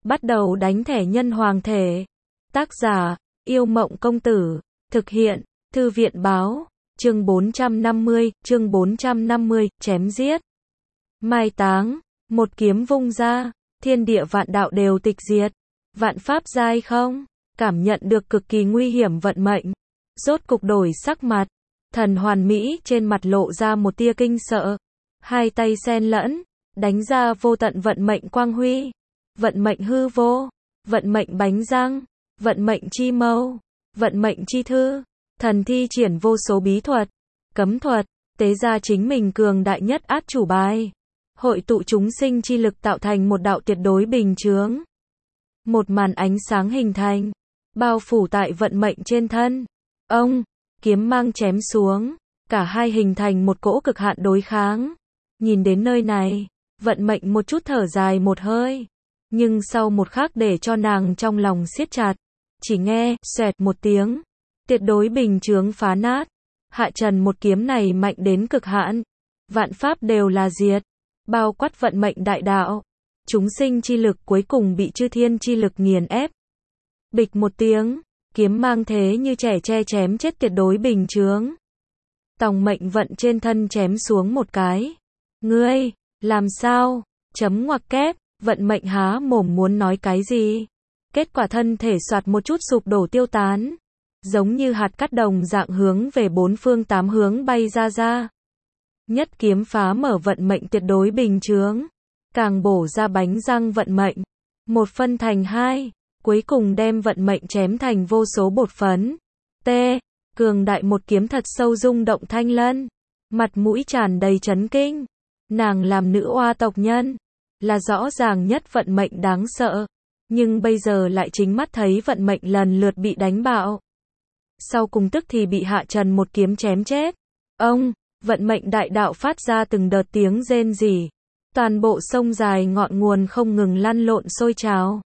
Bắt đầu đánh thẻ nhân hoàng thể. Tác giả, Yêu Mộng Công Tử. Thực hiện, Thư viện Báo. Chương 450, chém giết. Mai táng, một kiếm vung ra, thiên địa vạn đạo đều tịch diệt. Vạn pháp giai không, cảm nhận được cực kỳ nguy hiểm vận mệnh. Rốt cục đổi sắc mặt, thần hoàn mỹ trên mặt lộ ra một tia kinh sợ. Hai tay xen lẫn, đánh ra vô tận vận mệnh quang huy. Vận mệnh hư vô, vận mệnh bánh răng, vận mệnh chi mâu, vận mệnh chi thư. Thần thi triển vô số bí thuật, cấm thuật, tế ra chính mình cường đại nhất át chủ bài. Hội tụ chúng sinh chi lực tạo thành một đạo tuyệt đối bình chướng. Một màn ánh sáng hình thành, bao phủ tại vận mệnh trên thân. Ông, kiếm mang chém xuống, cả hai hình thành một cỗ cực hạn đối kháng. Nhìn đến nơi này, vận mệnh một chút thở dài một hơi. Nhưng sau một khắc để cho nàng trong lòng siết chặt, chỉ nghe, xoẹt một tiếng. Tuyệt đối bình chướng phá nát. Hạ trần một kiếm này mạnh đến cực hạn. Vạn pháp đều là diệt. Bao quát vận mệnh đại đạo. Chúng sinh chi lực cuối cùng bị chư thiên chi lực nghiền ép. Bịch một tiếng, kiếm mang thế như trẻ tre chém chết tuyệt đối bình chướng. Tòng mệnh vận trên thân chém xuống một cái. Ngươi, làm sao? Chấm ngoặc kép, vận mệnh há mồm muốn nói cái gì? Kết quả thân thể soạt một chút sụp đổ tiêu tán. Giống như hạt cát đồng dạng hướng về bốn phương tám hướng bay ra. Nhất kiếm phá mở vận mệnh tuyệt đối bình chướng. Càng bổ ra bánh răng vận mệnh. Một phân thành hai. Cuối cùng đem vận mệnh chém thành vô số bột phấn. T. Cường đại một kiếm thật sâu rung động Thanh Lân. Mặt mũi tràn đầy chấn kinh. Nàng làm nữ oa tộc nhân. Là rõ ràng nhất vận mệnh đáng sợ. Nhưng bây giờ lại chính mắt thấy vận mệnh lần lượt bị đánh bạo. Sau cùng tức thì bị Hạ Trần một kiếm chém chết. Ông, vận mệnh đại đạo phát ra từng đợt tiếng rên rỉ. Toàn bộ sông dài ngọn nguồn không ngừng lăn lộn sôi trào.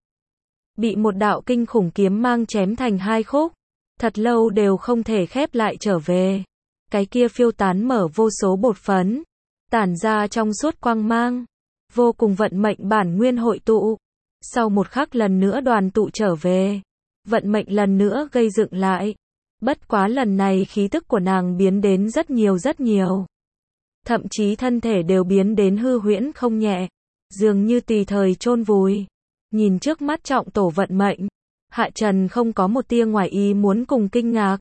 Bị một đạo kinh khủng kiếm mang chém thành hai khúc. Thật lâu đều không thể khép lại trở về. Cái kia phiêu tán mở vô số bột phấn. Tản ra trong suốt quang mang. Vô cùng vận mệnh bản nguyên hội tụ. Sau một khắc lần nữa đoàn tụ trở về. Vận mệnh lần nữa gây dựng lại. Bất quá lần này khí tức của nàng biến đến rất nhiều. Thậm chí thân thể đều biến đến hư huyễn không nhẹ. Dường như tùy thời chôn vùi. Nhìn trước mắt trọng tổ vận mệnh. Hạ Trần không có một tia ngoài ý muốn cùng kinh ngạc.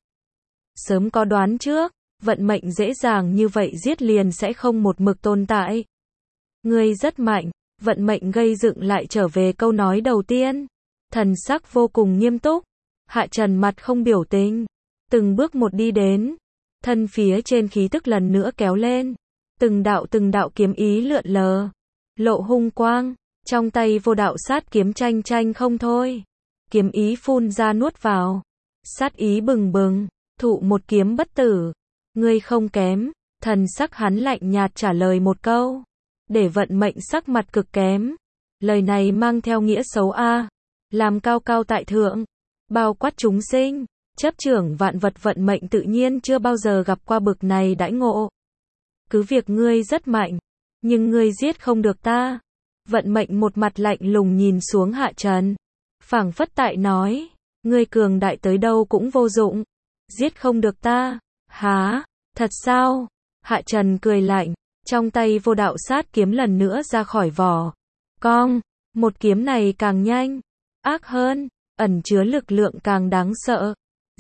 Sớm có đoán trước. Vận mệnh dễ dàng như vậy giết liền sẽ không một mực tồn tại. Ngươi rất mạnh. Vận mệnh gây dựng lại trở về câu nói đầu tiên. Thần sắc vô cùng nghiêm túc. Hạ Trần mặt không biểu tình. Từng bước một đi đến. Thân phía trên khí tức lần nữa kéo lên. Từng đạo kiếm ý lượn lờ. Lộ hung quang. Trong tay vô đạo sát kiếm tranh không thôi. Kiếm ý phun ra nuốt vào. Sát ý bừng bừng. Thụ một kiếm bất tử. Ngươi không kém. Thần sắc hắn lạnh nhạt trả lời một câu. Để vận mệnh sắc mặt cực kém. Lời này mang theo nghĩa xấu a. Làm cao tại thượng. Bao quát chúng sinh. Chấp trưởng vạn vật vận mệnh tự nhiên chưa bao giờ gặp qua bực này đãi ngộ. Cứ việc ngươi rất mạnh. Nhưng ngươi giết không được ta. Vận mệnh một mặt lạnh lùng nhìn xuống Hạ Trần. Phảng phất tại nói. Ngươi cường đại tới đâu cũng vô dụng. Giết không được ta. Hả? Thật sao? Hạ Trần cười lạnh. Trong tay vô đạo sát kiếm lần nữa ra khỏi vỏ. Cong. Một kiếm này càng nhanh. Ác hơn. Ẩn chứa lực lượng càng đáng sợ.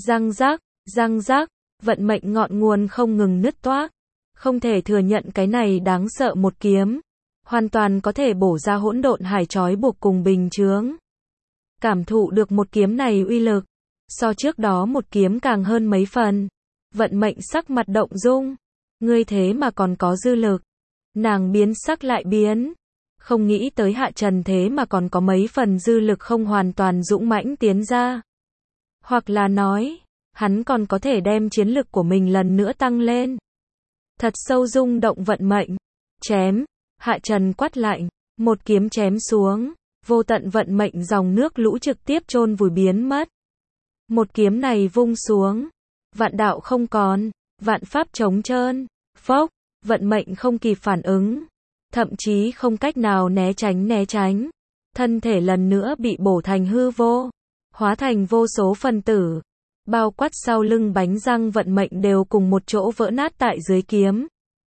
Răng rác. Vận mệnh ngọn nguồn không ngừng nứt toác. Không thể thừa nhận cái này đáng sợ một kiếm. Hoàn toàn có thể bổ ra hỗn độn hải trói buộc cùng bình chướng. Cảm thụ được một kiếm này uy lực. So trước đó một kiếm càng hơn mấy phần. Vận mệnh sắc mặt động dung. Ngươi thế mà còn có dư lực. Nàng biến sắc lại biến. Không nghĩ tới Hạ Trần thế mà còn có mấy phần dư lực không hoàn toàn dũng mãnh tiến ra. Hoặc là nói, hắn còn có thể đem chiến lực của mình lần nữa tăng lên. Thật sâu rung động vận mệnh. Chém. Hạ Trần quát lạnh. Một kiếm chém xuống. Vô tận vận mệnh dòng nước lũ trực tiếp chôn vùi biến mất. Một kiếm này vung xuống. Vạn đạo không còn. Vạn pháp trống trơn. Phốc. Vận mệnh không kịp phản ứng. Thậm chí không cách nào né tránh. thân thể lần nữa bị bổ thành hư vô, hóa thành vô số phần tử, bao quát sau lưng bánh răng vận mệnh đều cùng một chỗ vỡ nát tại dưới kiếm.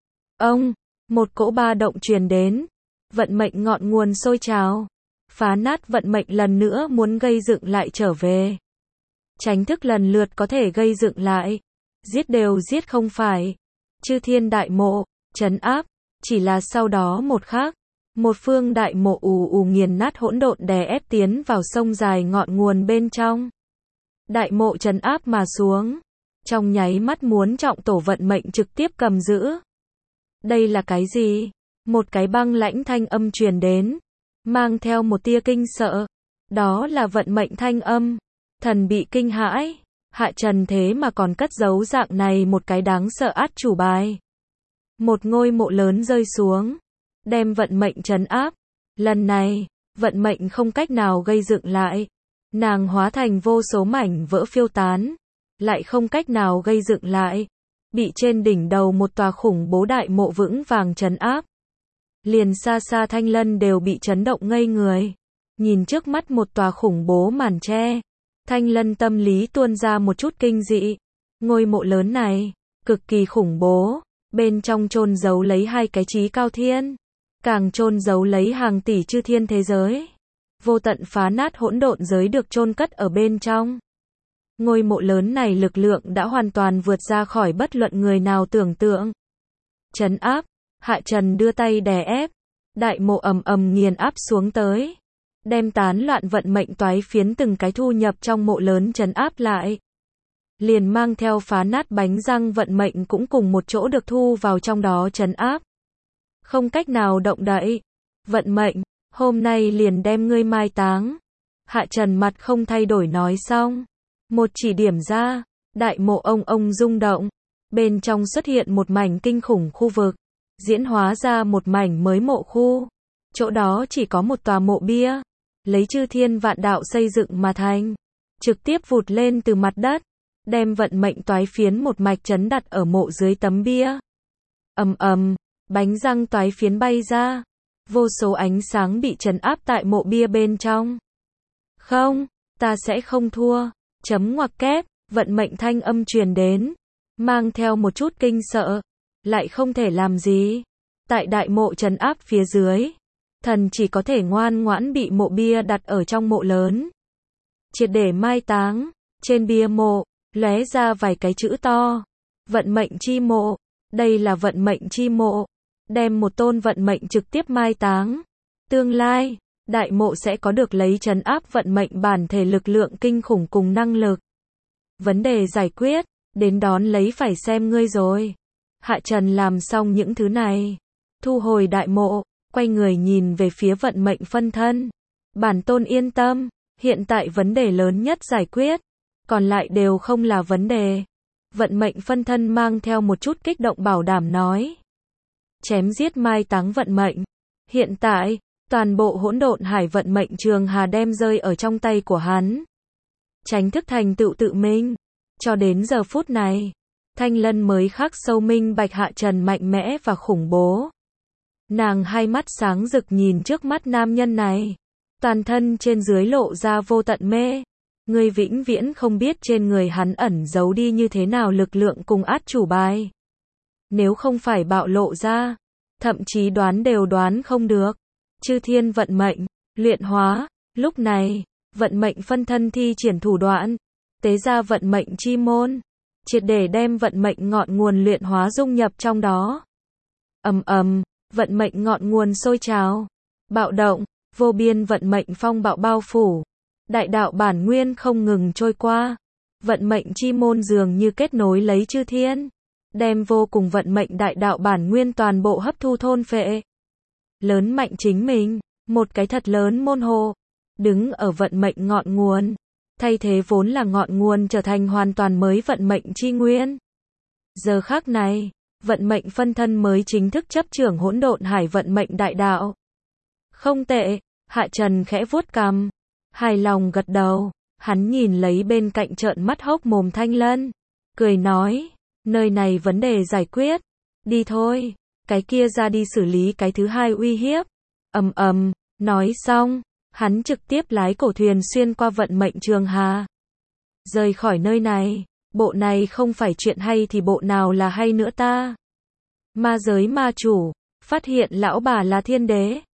Ông, một cỗ ba động truyền đến, vận mệnh ngọn nguồn sôi trào, phá nát vận mệnh lần nữa muốn gây dựng lại trở về. Tránh thức lần lượt có thể gây dựng lại, giết đều giết không phải. Chư thiên đại mộ, trấn áp, chỉ là sau đó một khắc, một phương đại mộ ù ù nghiền nát hỗn độn đè ép tiến vào sông dài ngọn nguồn bên trong. Đại mộ trấn áp mà xuống, trong nháy mắt muốn trọng tổ vận mệnh trực tiếp cầm giữ. Đây là cái gì? Một cái băng lãnh thanh âm truyền đến, mang theo một tia kinh sợ. Đó là vận mệnh thanh âm. Thần bị kinh hãi, Hạ Trần thế mà còn cất giấu dạng này một cái đáng sợ át chủ bài. Một ngôi mộ lớn rơi xuống, đem vận mệnh trấn áp. Lần này, vận mệnh không cách nào gây dựng lại. Nàng hóa thành vô số mảnh vỡ phiêu tán, lại không cách nào gây dựng lại. Bị trên đỉnh đầu một tòa khủng bố đại mộ vững vàng trấn áp. Liền xa xa Thanh Lân đều bị chấn động ngây người. Nhìn trước mắt một tòa khủng bố màn tre, Thanh Lân tâm lý tuôn ra một chút kinh dị. Ngôi mộ lớn này, cực kỳ khủng bố, bên trong chôn giấu lấy hai cái chí cao thiên, càng chôn giấu lấy hàng tỷ chư thiên thế giới. Vô tận phá nát hỗn độn giới được chôn cất ở bên trong. Ngôi mộ lớn này lực lượng đã hoàn toàn vượt ra khỏi bất luận người nào tưởng tượng. Trấn áp, Hạ Trần đưa tay đè ép, đại mộ ầm ầm nghiền áp xuống tới, đem tán loạn vận mệnh toái phiến từng cái thu nhập trong mộ lớn trấn áp lại. Liền mang theo phá nát bánh răng vận mệnh cũng cùng một chỗ được thu vào trong đó trấn áp. Không cách nào động đậy. Vận mệnh, hôm nay liền đem ngươi mai táng. Hạ Trần mặt không thay đổi nói xong. Một chỉ điểm ra, đại mộ ông rung động. Bên trong xuất hiện một mảnh kinh khủng khu vực. Diễn hóa ra một mảnh mới mộ khu. Chỗ đó chỉ có một tòa mộ bia. Lấy chư thiên vạn đạo xây dựng mà thành. Trực tiếp vụt lên từ mặt đất. Đem vận mệnh toái phiến một mạch chấn đặt ở mộ dưới tấm bia. Ầm ầm, bánh răng toái phiến bay ra. Vô số ánh sáng bị trấn áp tại mộ bia bên trong. Không, ta sẽ không thua. Chấm ngoặc kép, vận mệnh thanh âm truyền đến. Mang theo một chút kinh sợ. Lại không thể làm gì. Tại đại mộ trấn áp phía dưới. Thần chỉ có thể ngoan ngoãn bị mộ bia đặt ở trong mộ lớn. Triệt để mai táng. Trên bia mộ, lóe ra vài cái chữ to. Vận mệnh chi mộ. Đây là vận mệnh chi mộ. Đem một tôn vận mệnh trực tiếp mai táng. Tương lai, đại mộ sẽ có được lấy trấn áp vận mệnh bản thể lực lượng kinh khủng cùng năng lực. Vấn đề giải quyết, đến đón lấy phải xem ngươi rồi. Hạ Trần làm xong những thứ này. Thu hồi đại mộ, quay người nhìn về phía vận mệnh phân thân. Bản tôn yên tâm, hiện tại vấn đề lớn nhất giải quyết. Còn lại đều không là vấn đề. Vận mệnh phân thân mang theo một chút kích động bảo đảm nói. Chém giết mai táng vận mệnh. Hiện tại, toàn bộ hỗn độn hải vận mệnh trường hà đem rơi ở trong tay của hắn. Tránh thức thành tựu tự minh. Cho đến giờ phút này, Thanh Lân mới khắc sâu minh bạch Hạ Trần mạnh mẽ và khủng bố. Nàng hai mắt sáng rực nhìn trước mắt nam nhân này. Toàn thân trên dưới lộ ra vô tận mê. Ngươi vĩnh viễn không biết trên người hắn ẩn giấu đi như thế nào lực lượng cùng át chủ bài. Nếu không phải bạo lộ ra, thậm chí đoán đều đoán không được. Chư thiên vận mệnh, luyện hóa, lúc này, vận mệnh phân thân thi triển thủ đoạn, tế ra vận mệnh chi môn, triệt để đem vận mệnh ngọn nguồn luyện hóa dung nhập trong đó. Ầm ầm, vận mệnh ngọn nguồn sôi trào, bạo động, vô biên vận mệnh phong bạo bao phủ. Đại đạo bản nguyên không ngừng trôi qua. Vận mệnh chi môn dường như kết nối lấy chư thiên. Đem vô cùng vận mệnh đại đạo bản nguyên toàn bộ hấp thu thôn phệ. Lớn mạnh chính mình. Một cái thật lớn môn hộ. Đứng ở vận mệnh ngọn nguồn. Thay thế vốn là ngọn nguồn trở thành hoàn toàn mới vận mệnh chi nguyên. Giờ khắc này, vận mệnh phân thân mới chính thức chấp trưởng hỗn độn hải vận mệnh đại đạo. Không tệ, Hạ Trần khẽ vuốt cằm. Hài lòng gật đầu, hắn nhìn lấy bên cạnh trợn mắt hốc mồm Thanh Lân, cười nói, nơi này vấn đề giải quyết, đi thôi, cái kia ra đi xử lý cái thứ hai uy hiếp. Ầm ầm, nói xong, Hắn trực tiếp lái cổ thuyền xuyên qua vận mệnh trường hà. Rời khỏi nơi này, bộ này không phải chuyện hay thì bộ nào là hay nữa ta? Ma giới ma chủ, phát hiện lão bà là thiên đế.